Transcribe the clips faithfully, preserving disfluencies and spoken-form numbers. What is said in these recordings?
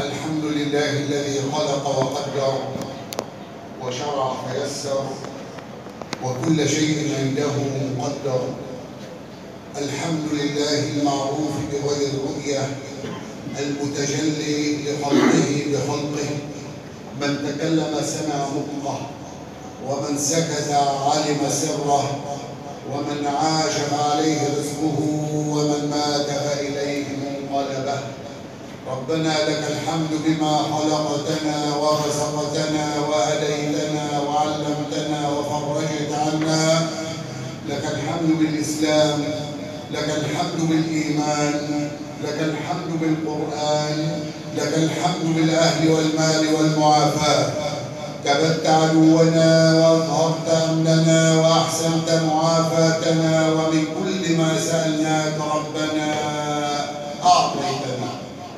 الحمد لله الذي خلق وقدر وشرع فيسر وكل شيء عنده مقدر. الحمد لله المعروف بغير رؤية المتجلي لخلقه بخلقه. من تكلم سمع نطقه ومن سكت علم سره ومن عاش فعليه رزقه ومن مات فإليه منقلبه. ربنا لك الحمد بما خلقتنا ورزقتنا وهديتنا وعلمتنا وفرجت عنا. لك الحمد بالإسلام، لك الحمد بالإيمان، لك الحمد بالقرآن، لك الحمد بالأهل والمال والمعافاة. كبت عدونا وأظهرت أمننا وأحسنت معافاتنا، ومن كل ما سألناك ربنا أعطيتنا،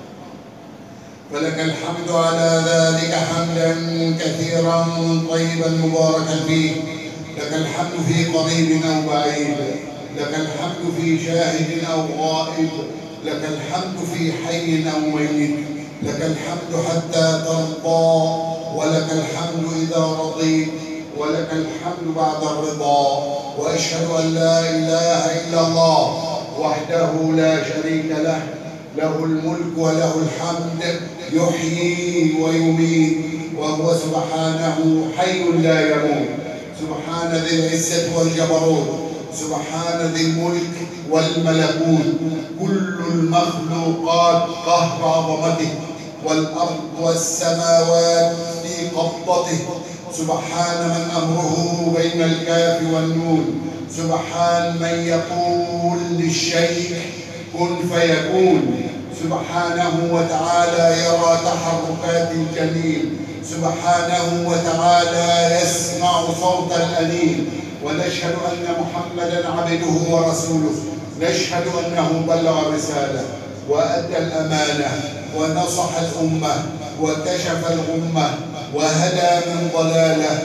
فلك الحمد على ذلك حمدا كثيرا طيبا مباركا فيه. لك الحمد في قريب أو بعيد، لك الحمد في شاهد أو غائب، لك الحمد في حي أو ميت، لك الحمد حتى ترضى، ولك الحمد إذا رضيت، ولك الحمد بعد الرضا. وأشهد أن لا إله إلا الله وحده لا شريك له، له الملك وله الحمد، يحيي ويميت، وهو سبحانه حي لا يموت. سبحان ذي العزة والجبروت، سبحان ذي الملك والملكوت. كل المخلوقات قهر عظمته، والأرض والسماوات في قبضته. سبحان من أمره بين الكاف والنون، سبحان من يقول للشيء كن فيكون. سبحانه وتعالى يرى تحركات الجنين، سبحانه وتعالى يسمع صوت الأنين. ونشهد أن محمدًا عبده ورسوله، نشهد أنه بلغ الرسالة وأدى الأمانة ونصح الأمة وكشف الغمة وهدى من ضلالة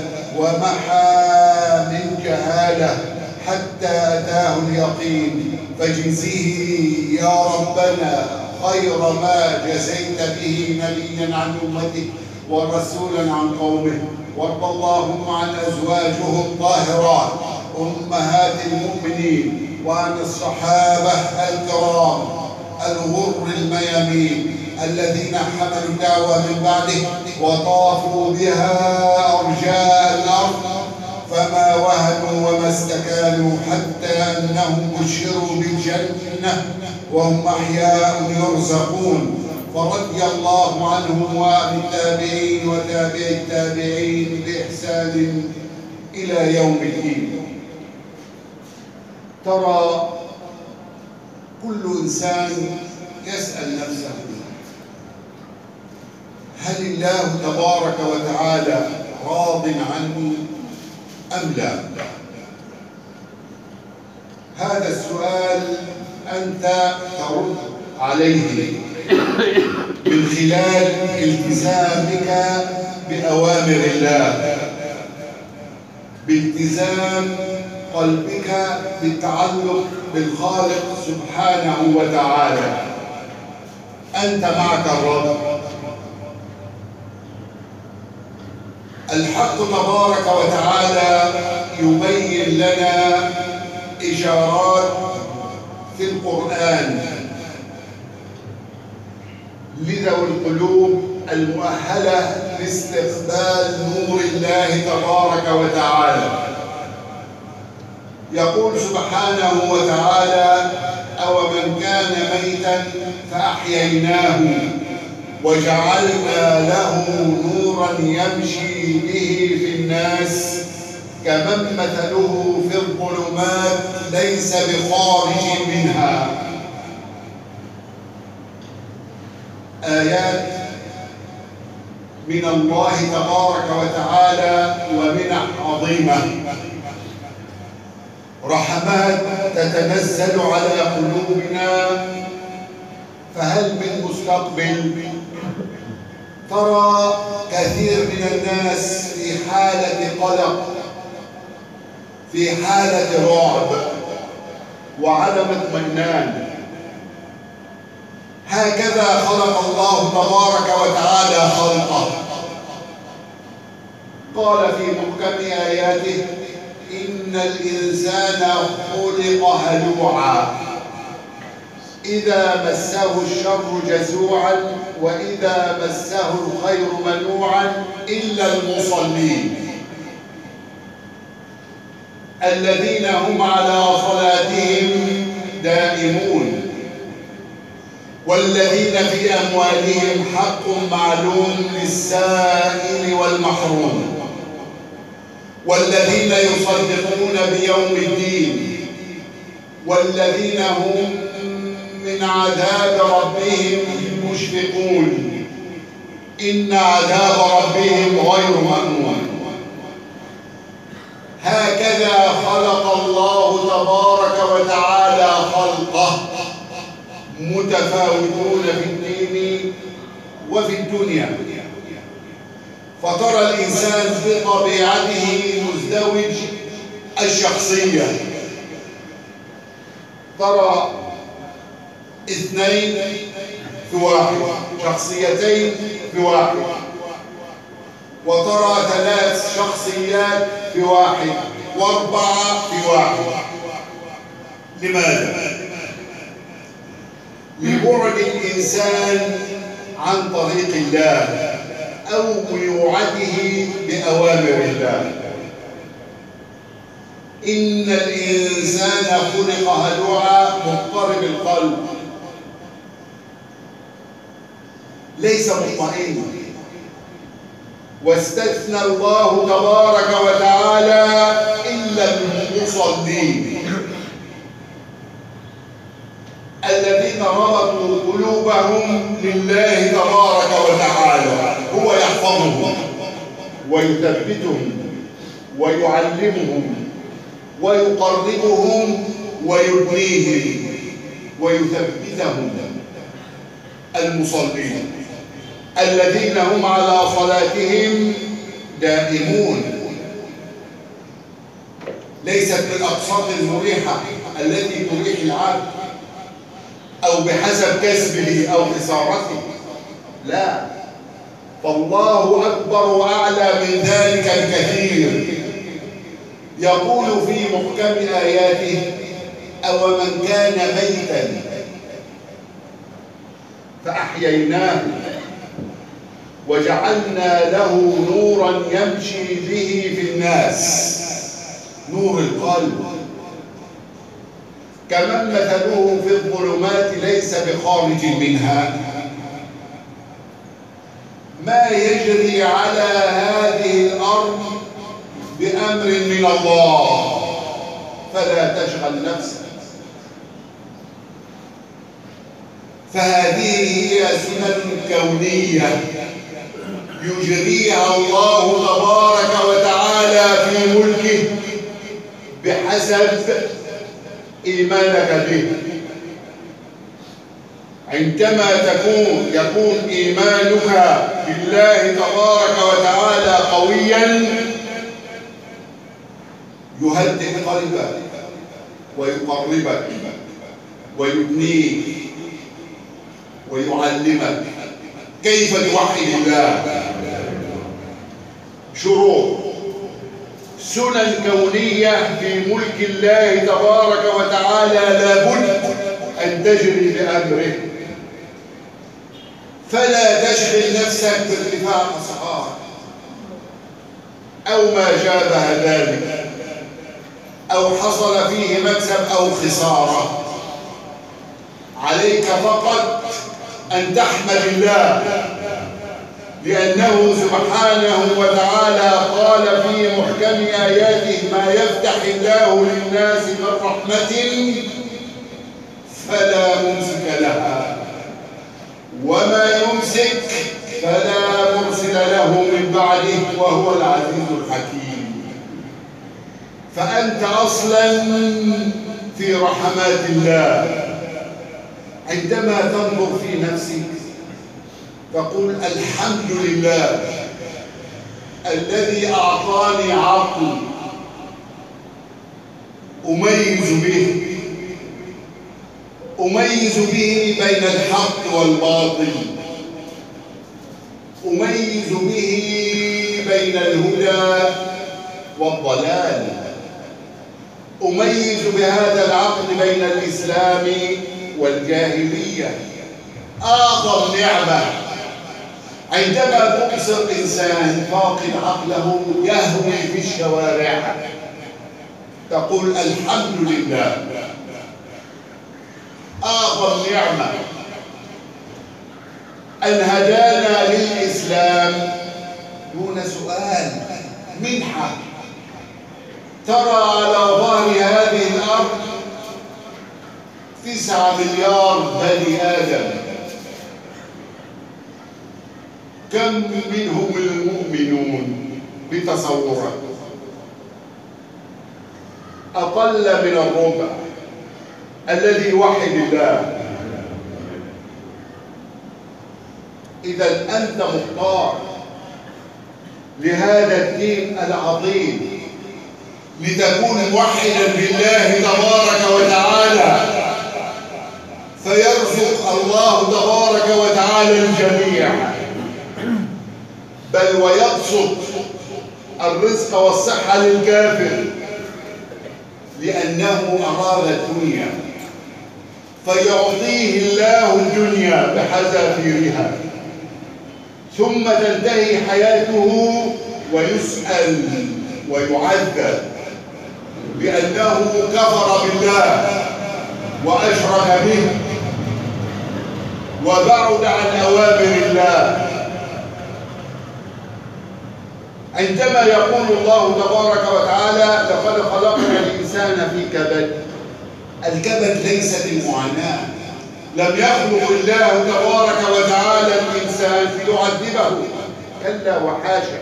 ومحى من جهالة حتى أتاه اليقين. فاجزه يا ربنا خير ما جزيت به نبيا عن أمته ورسولا عن قومه. وارض اللهم عن أزواجه الطاهرات أمهات المؤمنين، وعن الصحابة الكرام الغر الميامين الذين حملوا الدعوة من بعده وطافوا بها أرجاء الأرض، فما وهنوا وما استكانوا حتى أنهم بشروا بالجنة وهم أحياء يرزقون. فرضي الله عنهم وعن التابعين وتابع التابعين بإحسان إلى يوم الدين. ترى كل إنسان يسأل نفسه: هل الله تبارك وتعالى راض عني أم لا؟ هذا السؤال أنت ترد عليه من خلال التزامك بأوامر الله، بالتزام قلبك بالتعلق بالخالق سبحانه وتعالى. أنت معك الرب. الحق تبارك وتعالى يبين لنا إشارات في القرآن لذوي القلوب المؤهلة لاستقبال نور الله تبارك وتعالى. يقول سبحانه وتعالى: أومن كان ميتا فأحييناه وجعلنا له نورا يمشي به في الناس كمن مثله في الظلمات ليس بخارج منها. آيات من الله تبارك وتعالى ومنح عظيمة، رحمات تتنزل على قلوبنا. فهل من مستقبل؟ ترى كثير من الناس في حالة قلق، في حالة رعب وعدم اطمئنان. هكذا خلق الله تبارك وتعالى خلقه. قال في محكم آياته: إن الإنسان خلق هلوعا إذا مسه الشر جزوعا وإذا مسه الخير منوعا إلا المصلين الذين هم على صلاتهم دائمون والذين في أموالهم حق معلوم للسائل والمحروم والذين يصدقون بيوم الدين والذين هم من عذاب ربهم مشفقون إن عذاب ربهم غير مأمون. هكذا خلق الله تبارك وتعالى خلقه متفاوتون في الدين وفي الدنيا. فترى الإنسان بطبيعته مزدوج الشخصية، ترى اثنين في واحد، شخصيتين في واحد، وترى ثلاث شخصيات في واحد، واربعة في واحد. لماذا؟ لبعد الإنسان عن طريق الله أو ميوعته بأوامر الله. إن الإنسان خلق هلوعا مضطرب القلب، ليس مطمئنا. واستثنى الله تبارك وتعالى إلا المصلين الذين ربطوا قلوبهم لله تبارك وتعالى. هو يحفظهم ويثبتهم ويعلمهم ويقربهم ويبنيهم ويثبتهم. المصلين الذين هم على صلاتهم دائمون، ليست بالأقساط المريحة التي تريح العبد أو بحسب كسبه أو خسارته، لا، فالله أكبر وأعلى من ذلك الكثير. يقول في محكم آياته: أومن كان ميتا فأحييناه وجعلنا له نورا يمشي به في الناس، نور القلب، كمن مثله في الظلمات ليس بخارج منها. ما يجري على هذه الأرض بأمر من الله، فلا تشغل نفسك. فهذه هي سنن كونية يجريها الله تبارك وتعالى في ملكه بحسب إيمانك به. عندما تكون يكون إيمانك بالله تبارك وتعالى قويا يهدئ قلبك ويقربك ويبنيك ويعلمك كيف توحد الله. شروط سنن كونية في ملك الله تبارك وتعالى لابد أن تجري بأمره. فلا تشغل نفسك بارتفاع الأسعار أو ما شابه ذلك أو حصل فيه مكسب أو خسارة. عليك فقط أن تحمد الله، لأنه سبحانه وتعالى قال في محكم آياته: ما يفتح الله للناس من رحمة فلا ممسك لها وما يمسك فلا مرسل له من بعده وهو العزيز الحكيم. فأنت أصلا في رحمات الله. عندما تنظر في نفسك تقول: الحمد لله الذي أعطاني عقل أميز به أميز به بين الحق والباطل، أميز به بين الهدى والضلال، أميز بهذا العقل بين الإسلام والجاهلية. أعظم نعمة عندما تبصر إنسان فاقد عقله يهوي في الشوارع تقول الحمد لله. أعظم نعمة أن هدانا للإسلام دون سؤال، منحة. ترى على ظهر هذه الأرض تسعة مليار بني آدم، كم منهم المؤمنون بتصورك؟ أقل من الربع الذي يوحد الله. إذا أنت مختار لهذا الدين العظيم لتكون موحدا بالله تبارك وتعالى، فيرزق الله تبارك وتعالى الجميع، بل ويبسط الرزق والصحة للكافر لأنه أراد الدنيا، فيعطيه الله الدنيا بحذافيرها، ثم تنتهي حياته ويسأل ويعذب بأنه كفر بالله وأشرك به وبعد عن أوامر الله. عندما يقول الله تبارك وتعالى لقد خلقنا الإنسان في كبد، الكبد ليست المعاناة. لم يخلق الله تبارك وتعالى الإنسان ليعذبه، كلا وحاشا،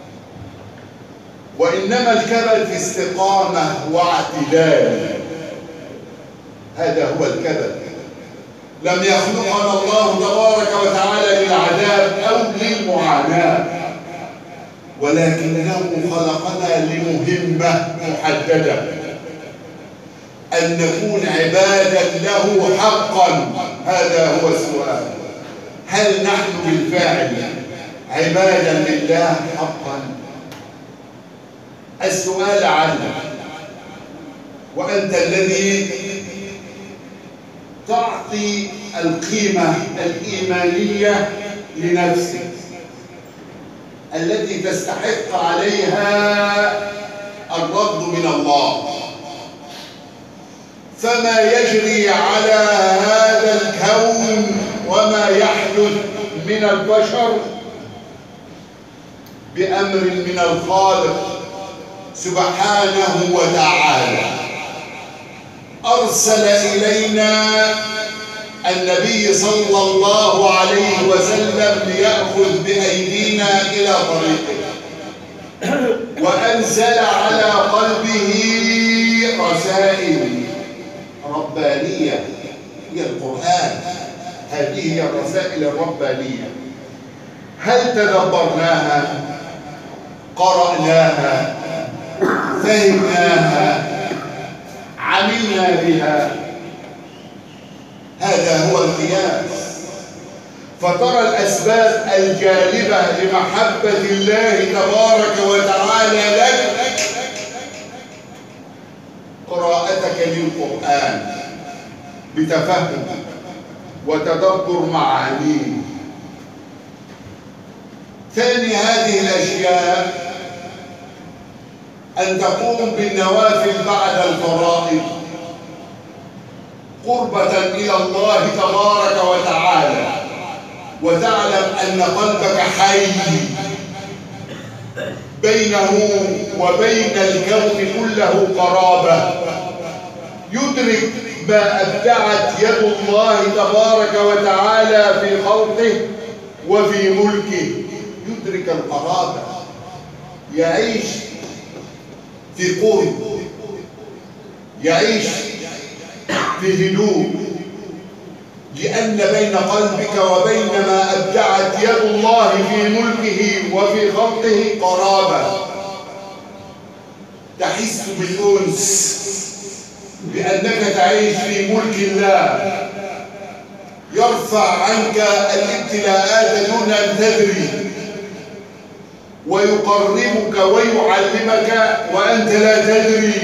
وإنما الكبد في استقامة واعتدال، هذا هو الكبد. لم يخلقنا الله تبارك وتعالى للعذاب أو للمعاناة، ولكنه خلقنا لمهمة محددة، أن نكون عبادا له حقا. هذا هو السؤال، هل نحن بالفعل عبادا لله حقا؟ السؤال عنك، وأنت الذي تعطي القيمة الإيمانية لنفسك التي تستحق عليها الرد من الله. فما يجري على هذا الكون وما يحدث من البشر بأمر من الخالق سبحانه وتعالى. أرسل إلينا النبي صلى الله عليه وسلم ليأخذ بأيدينا إلى طريقه، وأنزل على قلبه رسائل ربانية هي القرآن. هذه هي الرسائل الربانية. هل تدبرناها؟ قرأناها؟ فهمناها؟ عملنا بها؟ هذا هو القياس. فترى الأسباب الجالبة لمحبة الله تبارك وتعالى لك قراءتك للقرآن بتفهم وتدبر معانيه. ثاني هذه الأشياء أن تقوم بالنوافل بعد الفرائض قربة إلى الله تبارك وتعالى، وتعلم أن قلبك حي بينه وبين الكون كله قرابة، يدرك ما أبدعت يد الله تبارك وتعالى في خلقه وفي ملكه، يدرك القرابة، يعيش في قرب، يعيش في هدوء، لأن بين قلبك وبين ما أبدعت يد الله في ملكه وفي خلقه قرابة، تحس بالأنس بأنك تعيش في ملك الله، يرفع عنك الابتلاءات دون أن تدري، ويقربك ويعلمك وأنت لا تدري،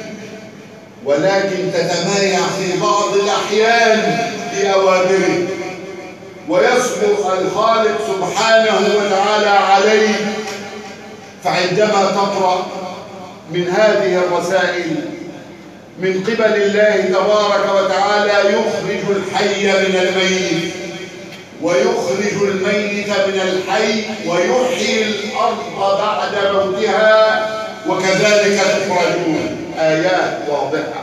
ولكن تتمايع في بعض الأحيان بأوامره، ويصبر الخالق سبحانه وتعالى عليه. فعندما تقرأ من هذه الرسائل من قبل الله تبارك وتعالى يخرج الحي من الميت ويخرج الميت من الحي ويحيي الأرض بعد موتها وكذلك تخرجون، آيات واضحة.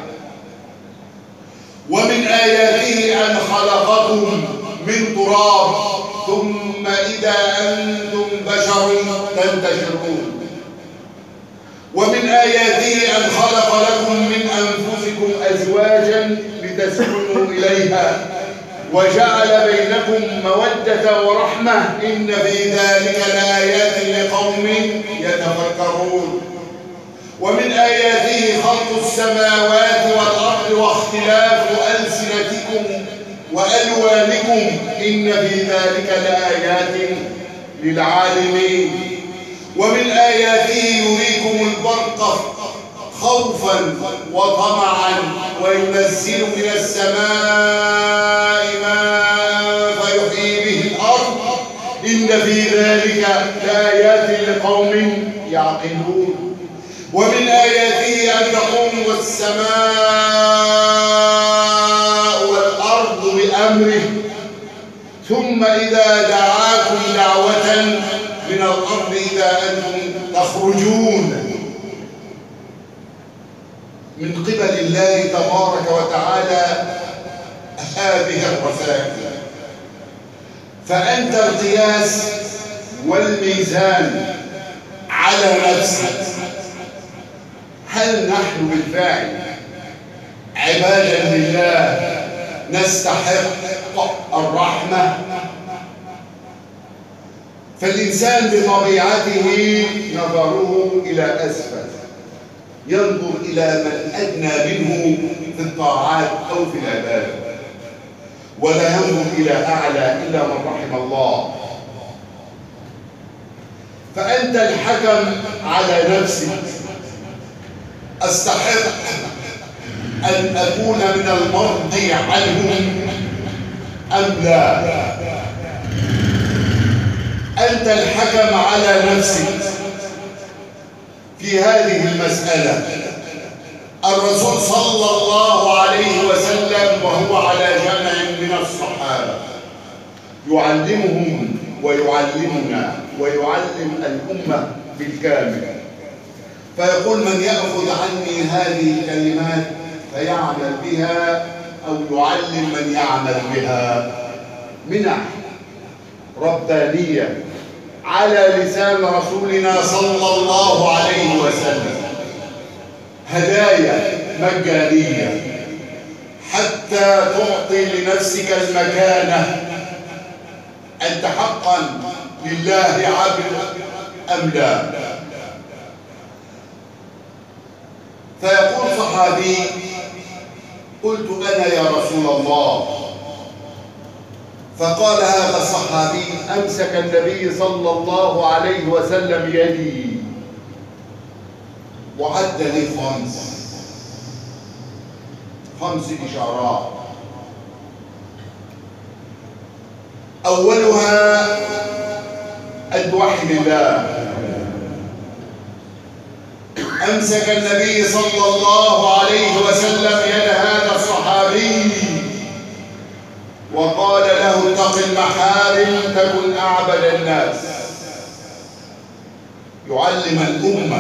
ومن آياته أن خلقكم من تراب ثم إذا أنتم بشر تنتشرون. ومن آياته أن خلق لكم من أنفسكم أزواجا لتسكنوا إليها وجعل بينكم مودة ورحمة إن في ذلك لآيات لقوم يتفكرون. ومن آياته خلق السماوات والأرض واختلاف ألسنتكم وألوانكم إن في ذلك لآيات للعالمين. ومن آياته يريكم البرق خوفا وطمعا وينزل من السماء ماء فيحيي به الأرض إن في ذلك لآيات لقوم يعقلون. ومن آياته أن تقوم السماء والأرض بأمره ثم إذا دعاكم دعوة من الأرض إذا أنتم تخرجون. من قبل الله تبارك وتعالى هذه الرسائل. فأنت القياس والميزان على نفسك. هل نحن بالفعل عبادا لله نستحق الرحمة؟ فالإنسان بطبيعته نظره إلى أسفل، ينظر إلى من أدنى منه في الطاعات أو في العبادة، ولا ينظر إلى أعلى إلا من رحم الله. فأنت الحكم على نفسك. أستحق أن أكون من المرضي عنهم أم لا؟ أنت الحكم على نفسك في هذه المسألة. الرسول صلى الله عليه وسلم وهو على جمع من الصحابة يعلمهم ويعلمنا ويعلم الأمة بالكامل، فيقول: من يأخذ عني هذه الكلمات فيعمل بها أو يعلم من يعمل بها. منح ربانية على لسان رسولنا صلى الله عليه وسلم، هدايا مجانية حتى تعطي لنفسك المكانة. أنت حقا لله عبد أم لا؟ فيقول صحابي: قلت أنا يا رسول الله. فقال هذا الصحابي: أمسك النبي صلى الله عليه وسلم يدي وعد لي خمس خمس إشارات. أولها أن توحد الله. أمسك النبي صلى الله عليه وسلم يد هذا الصحابي وقال له: اتق المحارم تكن أعبد الناس. يعلم الأمة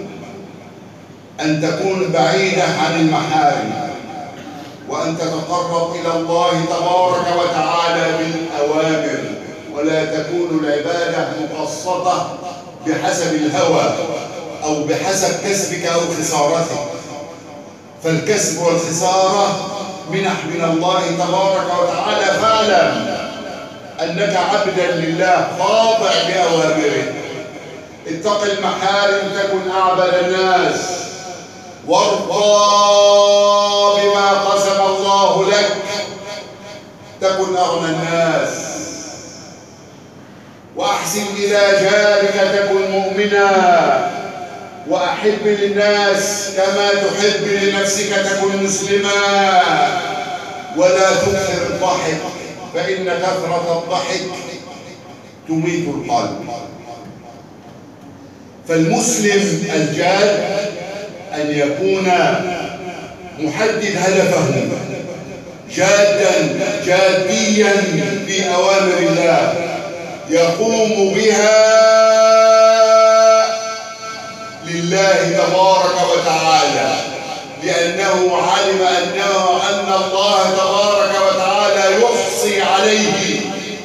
أن تكون بعيدة عن المحارم وأن تتقرب إلى الله تبارك وتعالى بالأوامر، ولا تكون العبادة مقصدة بحسب الهوى أو بحسب كسبك أو خسارتك. فالكسب والخسارة منح من الله تبارك وتعالى، فاعلم أنك عبدا لله خاضع بأوامره. اتق المحارم تكن أعبد الناس. وارضى بما قسم الله لك تكن أغنى الناس، وأحسن إلى جارك تكن مؤمنا، وأحب للناس كما تحب لنفسك تكن مسلما، ولا تكثر الضحك فإن كثرة الضحك تميت القلب. فالمسلم الجاد أن يكون محدد هدفه، جادا جاديا في أوامر الله يقوم بها لله تبارك وتعالى، لأنه علم أنه أن الله تبارك وتعالى يحصي عليه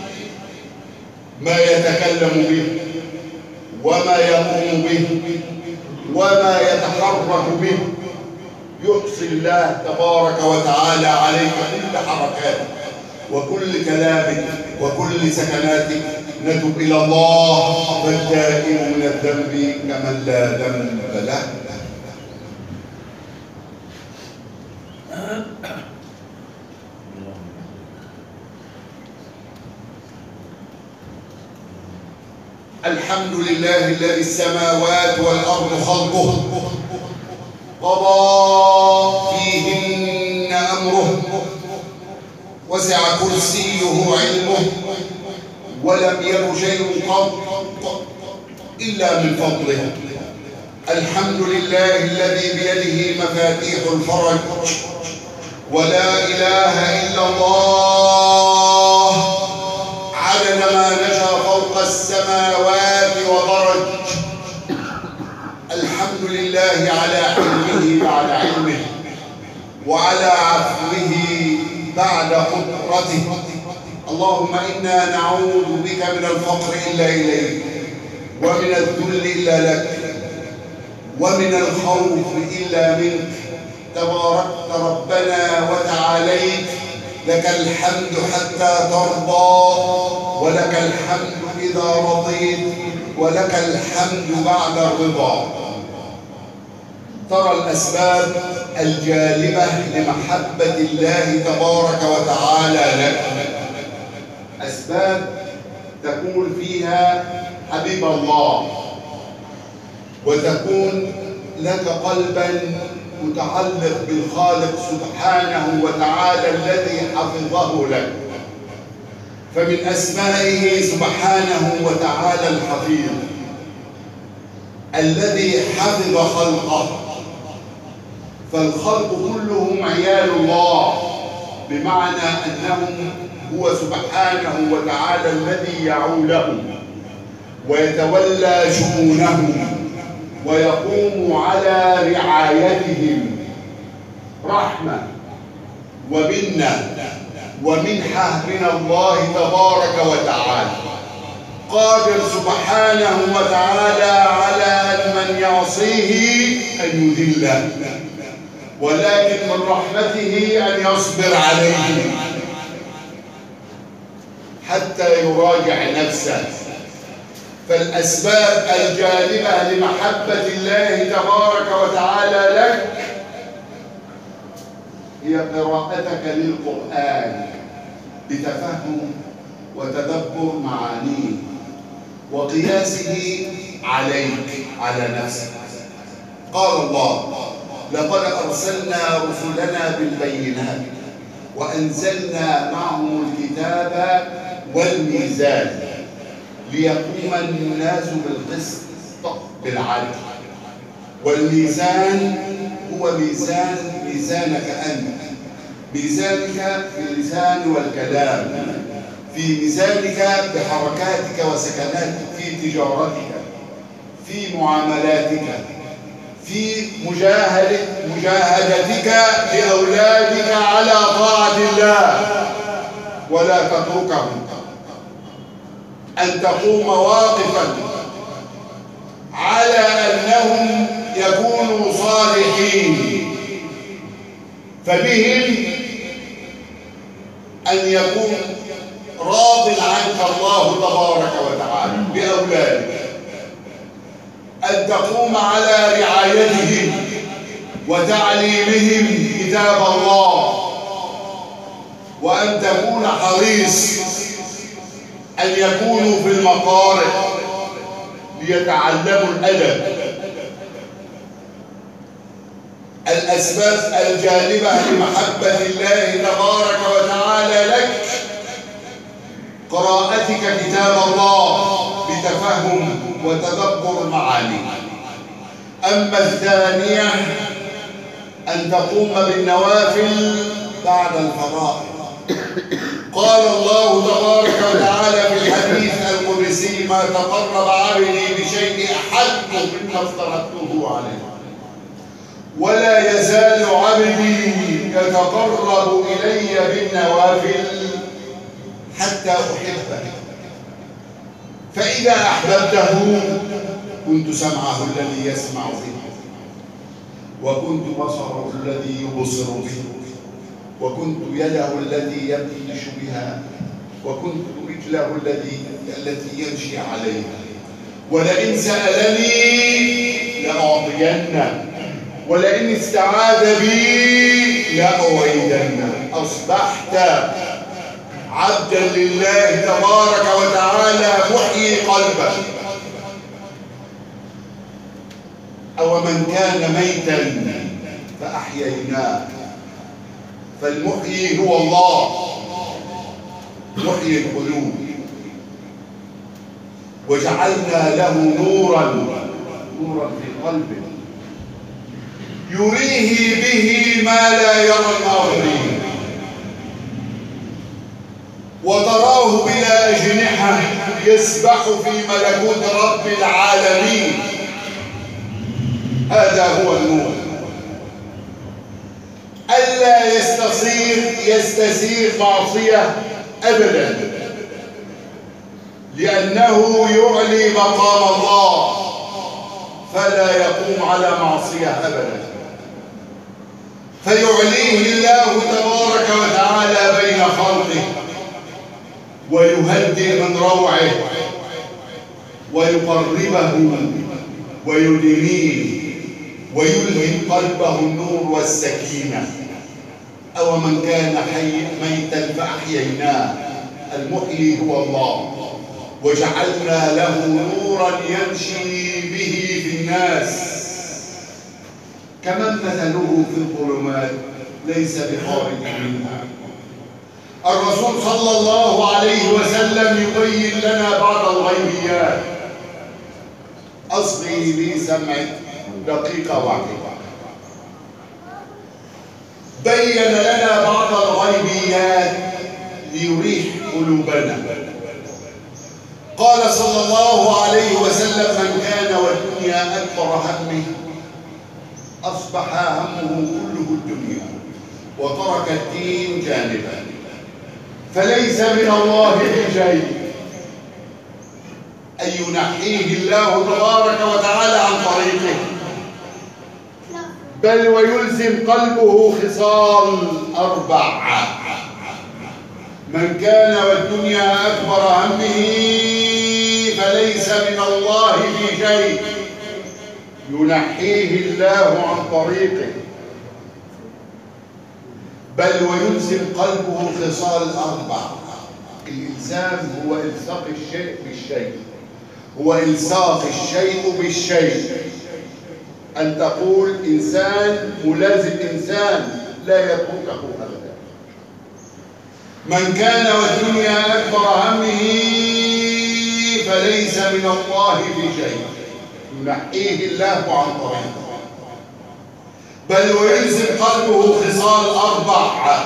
ما يتكلم به وما يقوم به وما يتحرك به. يحصي الله تبارك وتعالى عليك كل حركاتك وكل كلامك وكل سكناتك. نتب إلى الله، فالتائب من الذنب كمن لا ذنب له. الحمد لله الذي السماوات والأرض خلقه قضى فيهن أمره وسع كرسيه علمه ولم يك شيء قط إلا من فضله. الحمد لله الذي بيده مفاتيح الفرج، ولا إله إلا الله عدد ما نشأ فوق السماوات وبرج. الحمد لله على حلمه بعد علمه، وعلى عفوه بعد قدرته. اللهم إنا نعوذ بك من الفقر إلا إليك، ومن الذل إلا لك، ومن الخوف إلا منك. تباركت ربنا وتعاليت، لك الحمد حتى ترضى، ولك الحمد إذا رضيت، ولك الحمد بعد الرضا. ترى الأسباب الجالبة لمحبة الله تبارك وتعالى لك، أسباب تكون فيها حبيب الله، وتكون لك قلبا متعلق بالخالق سبحانه وتعالى الذي حفظه لك. فمن أسمائه سبحانه وتعالى الحفيظ الذي حفظ خلقه، فالخلق كلهم عيال الله، بمعنى أنهم هو سبحانه وتعالى الذي يعولهم ويتولى شؤونهم ويقوم على رعايتهم، رحمة ومنة ومنحة من الله تبارك وتعالى. قادر سبحانه وتعالى على من يعصيه أن يذله، ولكن من رحمته أن يصبر عليه حتى يراجع نفسه. فالأسباب الجالبة لمحبة الله تبارك وتعالى لك هي قراءتك للقرآن بتفهم وتدبر معانيه وقياسه عليك على نفسك. قال الله: لقد أرسلنا رسلنا بالبينات وأنزلنا معهم الكتاب والميزان ليقوم الناس بالقسط بالعدل. والميزان هو ميزان ميزانك أنت، ميزانك في اللسان والكلام، في ميزانك بحركاتك وسكناتك، في تجارتك، في معاملاتك، في مجاهدة مجاهدتك لأولادك على طاعة الله، ولا تتركهم. أن تقوم واقفا على أنهم يكونوا صالحين، فبهم أن يكون راض عنك الله تبارك وتعالى بأولادك، أن تقوم على رعايتهم وتعليمهم كتاب الله، وأن تكون حريص أن يكونوا في المقارئ ليتعلموا الأدب. الأسباب الجالبة لمحبة الله تبارك وتعالى لك قراءتك كتاب الله بتفهم وتدبر معانيه. أما الثانية أن تقوم بالنوافل بعد الفرائض. قال الله تبارك وتعالى في الحديث القدسي: ما تقرب عبدي بشيء أحب مما افترضته عليه، ولا يزال عبدي يتقرب إلي بالنوافل حتى أحبه، فإذا أحببته كنت سمعه الذي يسمع به، وكنت بصره الذي يبصر به، وكنت يده التي يبطش بها، وكنت رجله الذي التي يمشي عليها. ولئن سألني لأعطينه، ولئن استعاذ بي لأعيذنه. أصبحت عبدا لله تبارك وتعالى محيي قلبه. أو من كان ميتا فأحييناه، فالمحيي هو الله، محيي القلوب. وجعلنا له نورا نورا في قلبه يريه به ما لا يرى الآخرين، وتراه بلا أجنحة يسبح في ملكوت رب العالمين. هذا هو النور. ألا يستصير يستسير معصية أبدا، لأنه يعلي مقام الله فلا يقوم على معصية أبدا، فيعليه الله تبارك وتعالى بين خلقه، ويهدئ من روعه، ويقربه ويدنيه، ويلهم قلبه النور والسكينة. أو من كان حي ميتا فأحييناه، المحيي هو الله، وجعلنا له نورا يمشي به في الناس كمن مثله في الظلمات ليس بخارج منها. الرسول صلى الله عليه وسلم يبين لنا بعض الغيبيات. أصغي لي سمعك دقيقة واحدة. بين لنا بعض الغيبيات ليريح قلوبنا. قال صلى الله عليه وسلم: من كان والدنيا أكبر همه أصبح همه كله الدنيا وترك الدين جانبا، فليس من الله في شيء. أن ينحيه الله تبارك وتعالى عن طريقه، بل ويلزم قلبه خصال أربع. من كان والدنيا أكبر همه فليس من الله في شيء، ينحيه الله عن طريقه، بل ويلزم قلبه خصال أربع. الإلزام هو إلصاق الشيء بالشيء، هو إلصاق الشيء بالشيء. أن تقول إنسان ملازم إنسان لا يتركه أبدا. من كان والدنيا أكبر همه فليس من الله في شيء، ينحيه الله عن طريقه، بل ويلزم قلبه خصال أربع.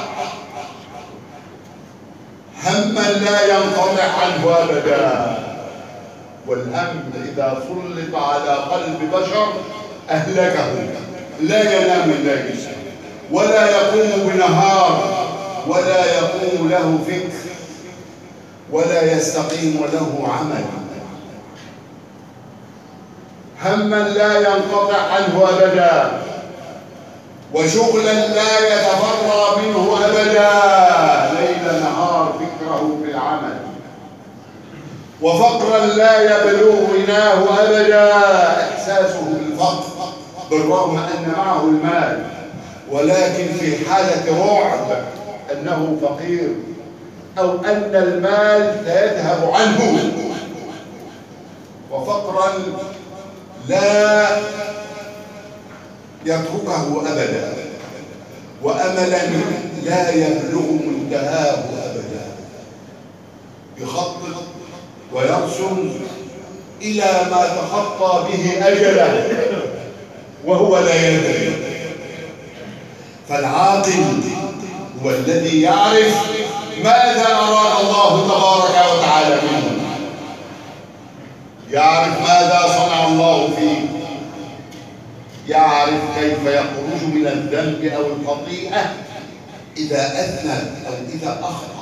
هما لا ينقطع عنه أبدا. والهم إذا سلط على قلب بشر أهلكه، لا ينام الليل ولا يقوم بنهار ولا يقوم له فكر ولا يستقيم له عمل. هما لا ينقطع عنه أبدا، وشغلا لا يتفرغ منه أبدا، ليل نهار فكره في العمل، وفقرا لا يبلغ غناه أبدا، إحساسه بالفقر بالرغم أن معه المال، ولكن في حالة رعب أنه فقير أو أن المال سيذهب عنه، وفقرا لا يتركه أبدا، وأملا لا يبلغ منتهاه أبدا، يخطط ويرسم إلى ما تخطى به أجله وهو لا يدري. فالعاقل هو الذي يعرف ماذا أراد الله تبارك وتعالى منه، يعرف ماذا صنع الله فيه، يعرف كيف يخرج من الذنب أو الخطيئة إذا أذنب أو إذا أخطأ،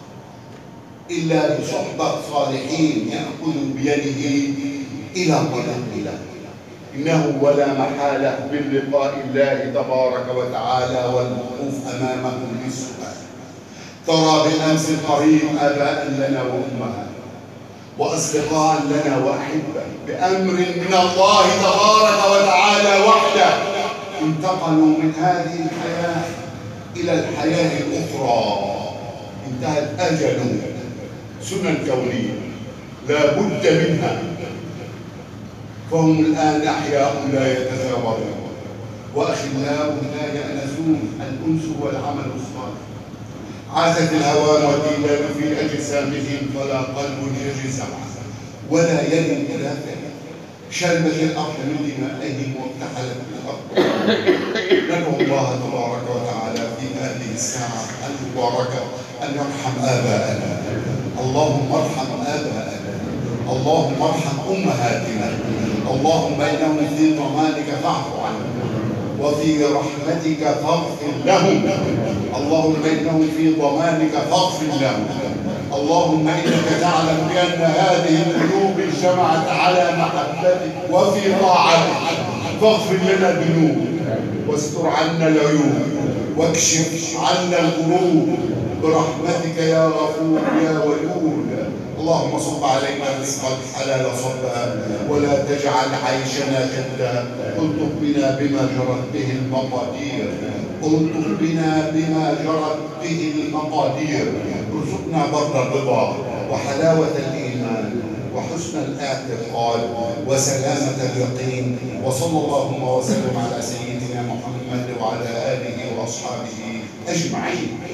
إلا بصحبة صالحين يأخذ بيده إلى طريق الله. إنه ولا محالة من لقاء الله تبارك وتعالى والوقوف أمامه بالسؤال. ترى بالأمس القريب آباء لنا وأمهات وأصدقاء لنا وأحبة بأمر من الله تبارك وتعالى وحده انتقلوا من هذه الحياة إلى الحياة الأخرى، انتهت أجلهم، سنن كونية لا بد منها، فهم الآن أحياء لا يتزاورون وأخلاء لا يأنسون. الأنس هو العمل الصالح. عازت الهوام والديدان في أجسامهم فلا قلب يجزع ولا يد إلى ذلك. شربت الأرض من دمائهم وارتحلت بالأرض. ندعو الله تبارك وتعالى في هذه الساعة المباركة أن يرحم آباءنا. اللهم ارحم آباءنا، اللهم ارحم أمهاتنا، اللهم إنهم في ضمانك فاعف عنهم وفي رحمتك فاغفر لهم، اللهم إنهم في ضمانك فاغفر لهم. اللهم إنك تعلم بأن هذه القلوب اجتمعت على محبتك وفي طاعتك، فاغفر لنا الذنوب واستر عنا العيوب واكشف عنا القلوب برحمتك يا غفور يا ودود. اللهم صب علينا رزقا حلال صبا ولا تجعل عيشنا كدا. الطف بنا بما جرت به المقادير، الطف بنا بما جرت به المقادير. ارزقنا برد الرضا وحلاوة الإيمان وحسن الاعتقاد وسلامة اليقين. وصلى اللهم وسلم على سيدنا محمد وعلى آله وأصحابه أجمعين.